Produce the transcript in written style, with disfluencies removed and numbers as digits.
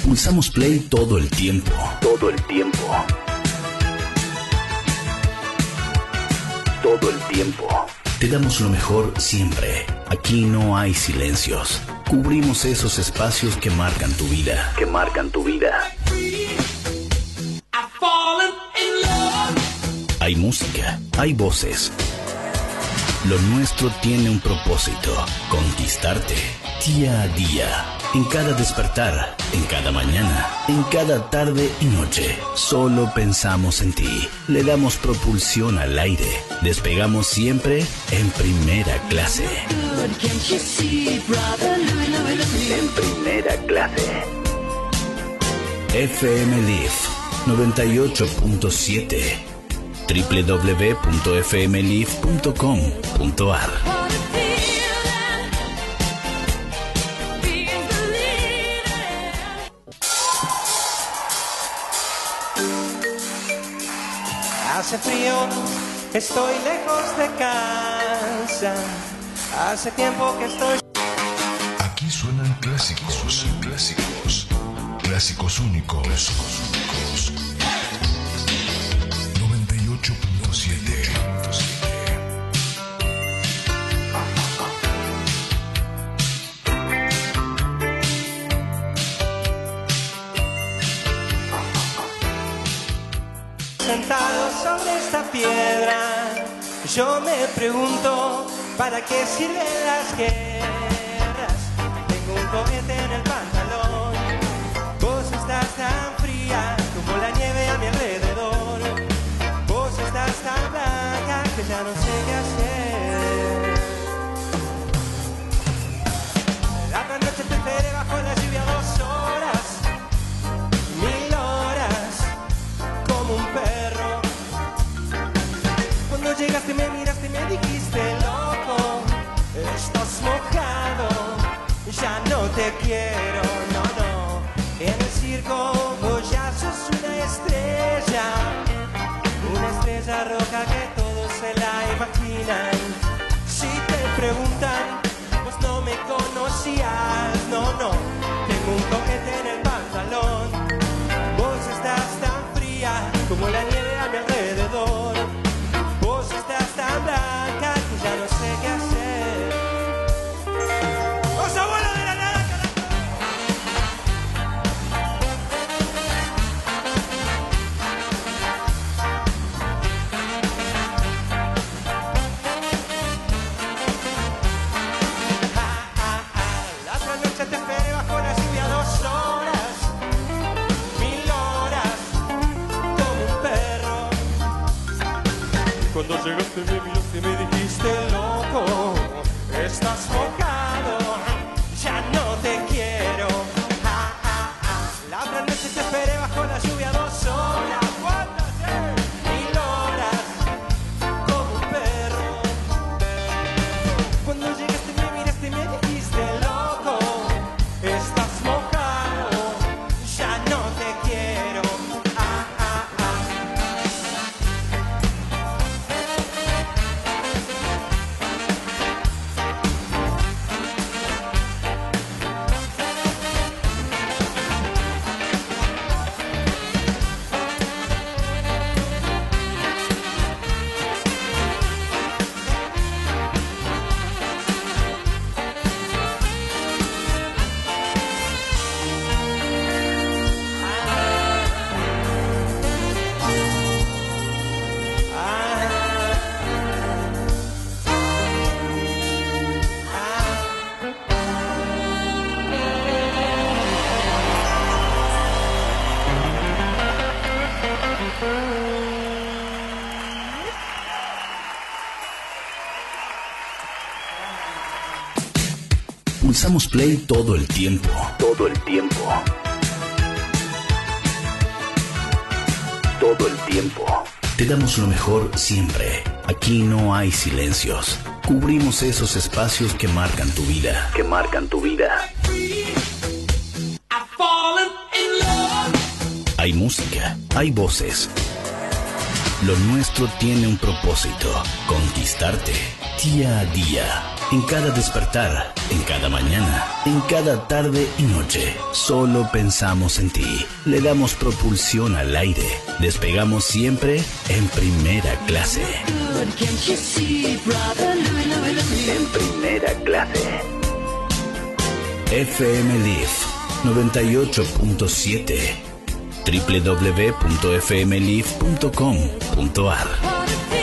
Pulsamos play todo el tiempo. Todo el tiempo. Todo el tiempo. Te damos lo mejor siempre. Aquí no hay silencios. Cubrimos esos espacios que marcan tu vida. Que marcan tu vida. Hay música, hay voces. Lo nuestro tiene un propósito: conquistarte día a día. En cada despertar, en cada mañana, en cada tarde y noche. Solo pensamos en ti. Le damos propulsión al aire. Despegamos siempre en primera clase. En primera clase. FM Leaf 98.7. www.fmleaf.com.ar. Hace frío, estoy lejos de casa. Hace tiempo que estoy... Aquí suenan clásicos, clásicos, clásicos únicos. 98.7. Sentado sobre esta piedra, yo me pregunto, ¿para qué sirven las guerras? Tengo un cohete en el pantalón, vos estás tan fría como la nieve a mi alrededor, vos estás tan blanca que ya no sé qué hacer. La noche te esperé bajo la lluvia 2 horas, 1000 horas, como un perro. Cuando llegaste me miraste y me dijiste, loco, estás mojado, ya no te quiero, no, no. En el circo vos ya sos una estrella roja que todos se la imaginan. Si te preguntan, vos no me conocías, no, no. Tengo un cohete en el pantalón, vos estás tan fría como la nieve a mi alrededor, vos estás tan blanca que ya no sé qué hacer. ¡Vos, abuelo de la nada, la otra noche te esperé bajo la lluvia 2 horas, 1000 horas, como un perro. Cuando llegaste me miraste y me dijiste, loco, estás mojado, ya no te quiero. La otra noche te esperé bajo la lluvia 2 horas, 1000 horas, como un perro. Cuando llegaste me miraste y me dijiste, loco, estás mojado, ya no te quiero. Pulsamos play todo el tiempo. Todo el tiempo. Todo el tiempo. Te damos lo mejor siempre. Aquí no hay silencios. Cubrimos esos espacios que marcan tu vida. Que marcan tu vida. Hay música, hay voces. Lo nuestro tiene un propósito: conquistarte día a día. en cada despertar, en cada mañana, en cada tarde y noche. Solo pensamos en ti. Le damos propulsión al aire. Despegamos siempre en primera clase. En primera clase. FM Leaf 98.7 www.fmleaf.com.ar